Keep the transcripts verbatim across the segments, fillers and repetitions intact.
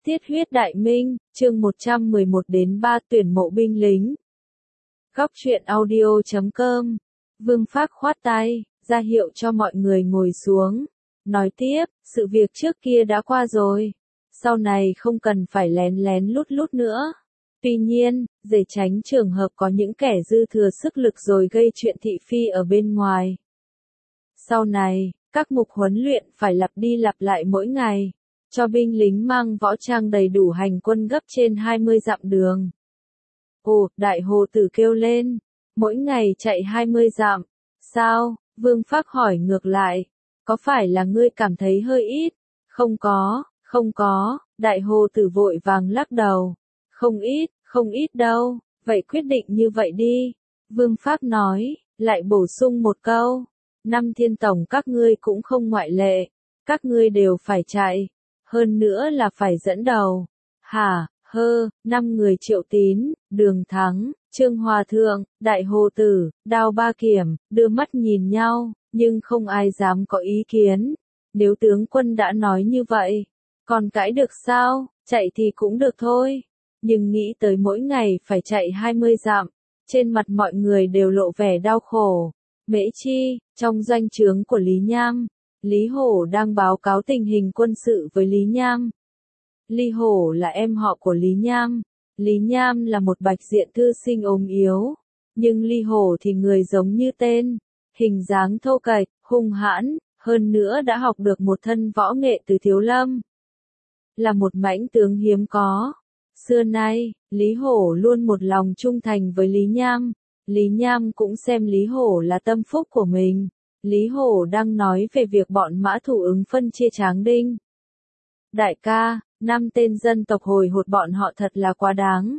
Tiết huyết đại minh, chương một trăm mười một đến ba tuyển mộ binh lính. Góc truyện audio chấm com. Vương Phác khoát tay, ra hiệu cho mọi người ngồi xuống. Nói tiếp, sự việc trước kia đã qua rồi. Sau này không cần phải lén lén lút lút nữa. Tuy nhiên, để tránh trường hợp có những kẻ dư thừa sức lực rồi gây chuyện thị phi ở bên ngoài. Sau này, các mục huấn luyện phải lặp đi lặp lại mỗi ngày. Cho binh lính mang võ trang đầy đủ hành quân gấp trên hai mươi dặm đường. Ồ, đại hồ tử kêu lên, mỗi ngày chạy hai mươi dặm, sao? Vương Phác hỏi ngược lại, có phải là ngươi cảm thấy hơi ít? Không có, không có, đại hồ tử vội vàng lắc đầu, không ít, không ít đâu, vậy quyết định như vậy đi. Vương Phác nói, lại bổ sung một câu, năm thiên tổng các ngươi cũng không ngoại lệ, các ngươi đều phải chạy. Hơn nữa là phải dẫn đầu. Hả, hơ, năm người Triệu Tín, Đường Thắng, Trương Hòa Thượng, Đại Hồ Tử, Đao Ba Kiểm, đưa mắt nhìn nhau, nhưng không ai dám có ý kiến. Nếu tướng quân đã nói như vậy, còn cãi được sao, chạy thì cũng được thôi. Nhưng nghĩ tới mỗi ngày phải chạy hai mươi dặm, trên mặt mọi người đều lộ vẻ đau khổ. Mễ Chi, trong doanh trướng của Lý Nham, Lý Hổ đang báo cáo tình hình quân sự với Lý Nham. Lý Hổ là em họ của Lý Nham. Lý Nham là một bạch diện thư sinh ốm yếu. Nhưng Lý Hổ thì người giống như tên. Hình dáng thô kệch, hung hãn, hơn nữa đã học được một thân võ nghệ từ Thiếu Lâm. Là một mãnh tướng hiếm có. Xưa nay, Lý Hổ luôn một lòng trung thành với Lý Nham. Lý Nham cũng xem Lý Hổ là tâm phúc của mình. Lý Hổ đang nói về việc bọn mã thủ ứng phân chia Tráng Đinh. Đại ca, năm tên dân tộc hồi hột bọn họ thật là quá đáng.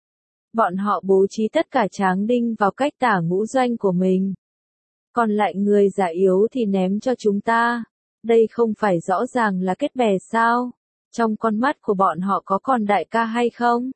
Bọn họ bố trí tất cả Tráng Đinh vào cách tả ngũ doanh của mình. Còn lại người già yếu thì ném cho chúng ta. Đây không phải rõ ràng là kết bè sao? Trong con mắt của bọn họ có còn đại ca hay không?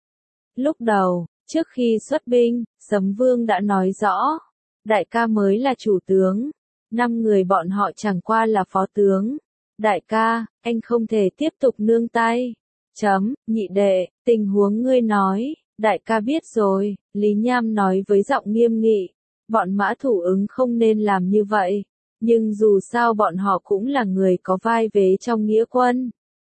Lúc đầu, trước khi xuất binh, Sấm Vương đã nói rõ. Đại ca mới là chủ tướng, năm người bọn họ chẳng qua là phó tướng. Đại ca, anh không thể tiếp tục nương tay. Chấm, nhị đệ, tình huống ngươi nói, đại ca biết rồi, Lý Nham nói với giọng nghiêm nghị. Bọn mã thủ ứng không nên làm như vậy, nhưng dù sao bọn họ cũng là người có vai vế trong nghĩa quân.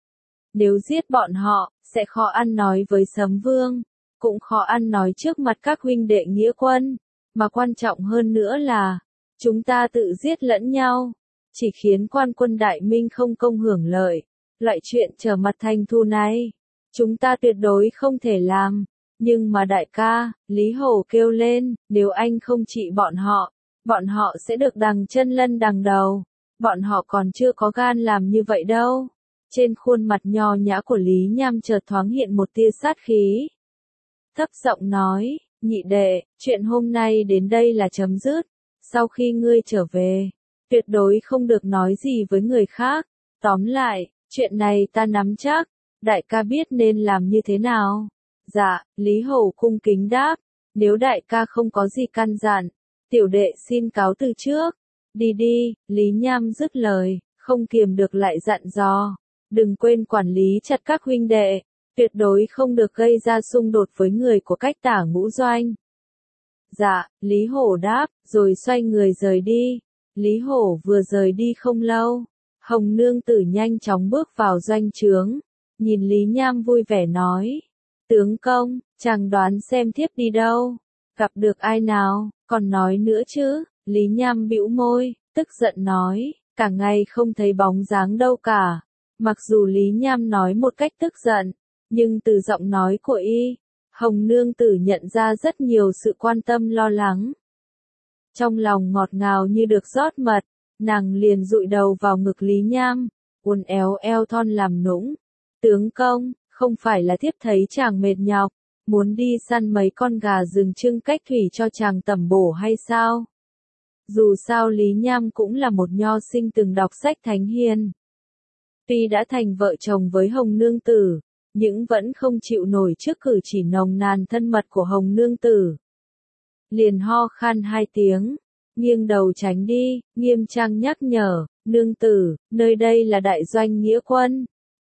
Nếu giết bọn họ, sẽ khó ăn nói với Sấm Vương, cũng khó ăn nói trước mặt các huynh đệ nghĩa quân. Mà quan trọng hơn nữa là, chúng ta tự giết lẫn nhau, chỉ khiến quan quân Đại Minh không công hưởng lợi. Loại chuyện trở mặt thành thù này, chúng ta tuyệt đối không thể làm. Nhưng mà đại ca, Lý Hổ kêu lên, nếu anh không trị bọn họ, bọn họ sẽ được đằng chân lân đằng đầu. Bọn họ còn chưa có gan làm như vậy đâu. Trên khuôn mặt nho nhã của Lý Nham chợt thoáng hiện một tia sát khí. Thấp giọng nói, nhị đệ, chuyện hôm nay đến đây là chấm dứt. Sau khi ngươi trở về, tuyệt đối không được nói gì với người khác. Tóm lại, chuyện này ta nắm chắc, đại ca biết nên làm như thế nào. Dạ, Lý Hổ cung kính đáp, nếu đại ca không có gì căn dặn, tiểu đệ xin cáo từ trước. Đi đi, Lý Nham dứt lời, không kiềm được lại dặn dò. Đừng quên quản lý chặt các huynh đệ, tuyệt đối không được gây ra xung đột với người của cách tả ngũ doanh. Dạ, Lý Hổ đáp, rồi xoay người rời đi. Lý Hổ vừa rời đi không lâu, Hồng Nương Tử nhanh chóng bước vào doanh trướng, nhìn Lý Nham vui vẻ nói, tướng công, chàng đoán xem thiếp đi đâu, gặp được ai nào, còn nói nữa chứ. Lý Nham bĩu môi, tức giận nói, cả ngày không thấy bóng dáng đâu cả. Mặc dù Lý Nham nói một cách tức giận, nhưng từ giọng nói của y, Hồng Nương Tử nhận ra rất nhiều sự quan tâm lo lắng. Trong lòng ngọt ngào như được rót mật, nàng liền dụi đầu vào ngực Lý Nham, uốn éo eo thon làm nũng. Tướng công, không phải là thiếp thấy chàng mệt nhọc, muốn đi săn mấy con gà rừng trưng cách thủy cho chàng tẩm bổ hay sao? Dù sao Lý Nham cũng là một nho sinh từng đọc sách thánh hiền. Tuy đã thành vợ chồng với Hồng Nương Tử, nhưng vẫn không chịu nổi trước cử chỉ nồng nàn thân mật của Hồng Nương Tử. Liền ho khan hai tiếng, nghiêng đầu tránh đi, nghiêm trang nhắc nhở, Nương Tử, nơi đây là đại doanh nghĩa quân,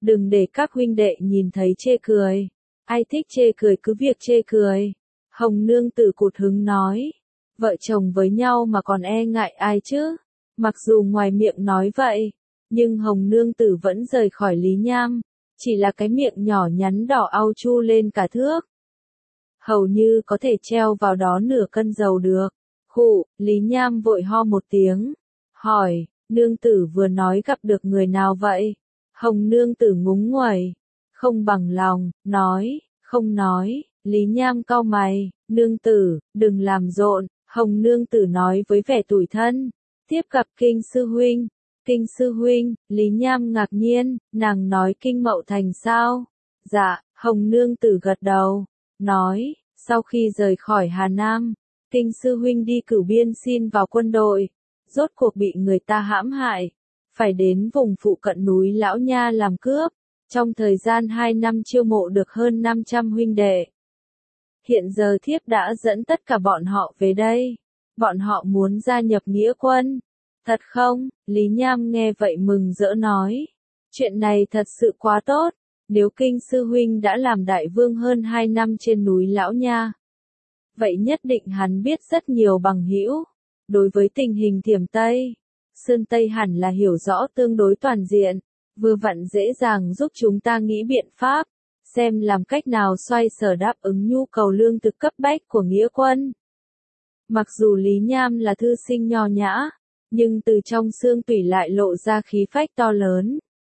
đừng để các huynh đệ nhìn thấy chê cười. Ai thích chê cười cứ việc chê cười. Hồng nương tử cụt hứng nói. Vợ chồng với nhau mà còn e ngại ai chứ? Mặc dù ngoài miệng nói vậy, nhưng Hồng nương tử vẫn rời khỏi Lý Nham. Chỉ là cái miệng nhỏ nhắn đỏ au chu lên cả thước. Hầu như có thể treo vào đó nửa cân dầu được. Khụ, Lý Nham vội ho một tiếng. Hỏi, nương tử vừa nói gặp được người nào vậy? Hồng nương tử ngúng nguẩy. Không bằng lòng, nói, không nói. Lý Nham cau mày, nương tử, đừng làm rộn. Hồng nương tử nói với vẻ tủi thân. Tiếp gặp Kinh sư huynh. Kinh sư huynh, Lý Nham ngạc nhiên, nàng nói Kinh Mậu Thành sao? Dạ, Hồng nương tử gật đầu. Nói, sau khi rời khỏi Hà Nam, Kinh sư huynh đi cửu biên xin vào quân đội. Rốt cuộc bị người ta hãm hại. Phải đến vùng phụ cận núi Lão Nha làm cướp. Trong thời gian hai năm chiêu mộ được hơn năm trăm huynh đệ. Hiện giờ thiếp đã dẫn tất cả bọn họ về đây. Bọn họ muốn gia nhập nghĩa quân. Thật không? Lý Nham nghe vậy mừng rỡ nói. Chuyện này thật sự quá tốt. Nếu Kinh sư huynh đã làm đại vương hơn hai năm trên núi Lão Nha, vậy nhất định hắn biết rất nhiều bằng hữu. Đối với tình hình Thiểm Tây, Sơn Tây hẳn là hiểu rõ tương đối toàn diện, vừa vặn dễ dàng giúp chúng ta nghĩ biện pháp, xem làm cách nào xoay sở đáp ứng nhu cầu lương thực cấp bách của nghĩa quân. Mặc dù Lý Nham là thư sinh nho nhã, nhưng từ trong xương tủy lại lộ ra khí phách to lớn.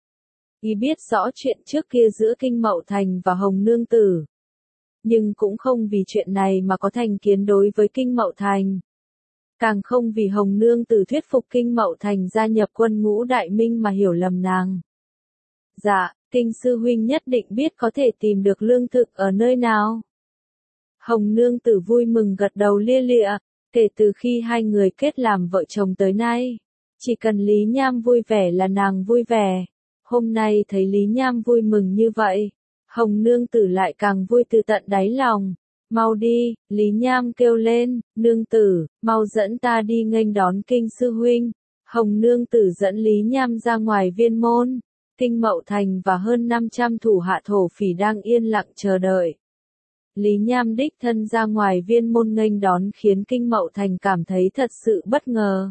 Y biết rõ chuyện trước kia giữa Kinh Mậu Thành và Hồng Nương Tử, nhưng cũng không vì chuyện này mà có thành kiến đối với Kinh Mậu Thành. Càng không vì Hồng Nương Tử thuyết phục Kinh Mậu Thành gia nhập quân ngũ Đại Minh mà hiểu lầm nàng. Dạ, Kinh sư huynh nhất định biết có thể tìm được lương thực ở nơi nào. Hồng Nương Tử vui mừng gật đầu lia lịa, kể từ khi hai người kết làm vợ chồng tới nay, chỉ cần Lý Nham vui vẻ là nàng vui vẻ. Hôm nay thấy Lý Nham vui mừng như vậy, Hồng Nương Tử lại càng vui từ tận đáy lòng. Mau đi, Lý Nham kêu lên, nương tử, mau dẫn ta đi nghênh đón Kinh sư huynh. Hồng Nương Tử dẫn Lý Nham ra ngoài viên môn. Kinh Mậu Thành và hơn năm trăm thủ hạ thổ phỉ đang yên lặng chờ đợi. Lý Nham đích thân ra ngoài viên môn nghênh đón khiến Kinh Mậu Thành cảm thấy thật sự bất ngờ.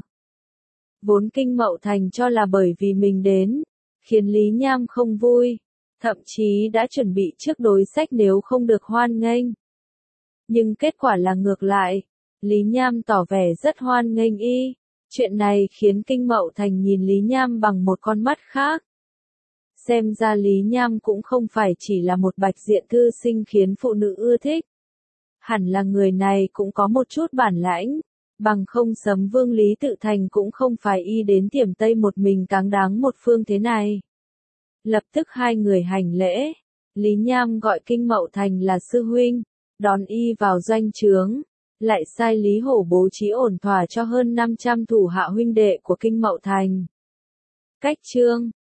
Vốn Kinh Mậu Thành cho là bởi vì mình đến, khiến Lý Nham không vui, thậm chí đã chuẩn bị trước đối sách nếu không được hoan nghênh. Nhưng kết quả là ngược lại, Lý Nham tỏ vẻ rất hoan nghênh y. Chuyện này khiến Kinh Mậu Thành nhìn Lý Nham bằng một con mắt khác. Xem ra Lý Nham cũng không phải chỉ là một bạch diện thư sinh khiến phụ nữ ưa thích. Hẳn là người này cũng có một chút bản lãnh, bằng không Sấm Vương Lý Tự Thành cũng không phải y đến Thiểm Tây một mình cáng đáng một phương thế này. Lập tức hai người hành lễ, Lý Nham gọi Kinh Mậu Thành là sư huynh, đón y vào doanh trướng, lại sai Lý Hổ bố trí ổn thỏa cho hơn năm trăm thủ hạ huynh đệ của Kinh Mậu Thành. Cách chương